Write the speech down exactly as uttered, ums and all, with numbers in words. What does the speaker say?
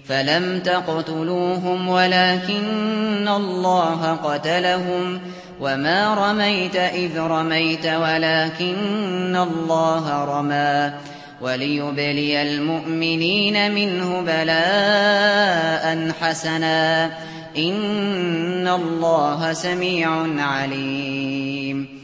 فلم تقتلوهم ولكن الله قتلهم وما رميت إذ رميت ولكن الله رمى وليبلي المؤمنين منه بلاء حسنا إن الله سميع عليم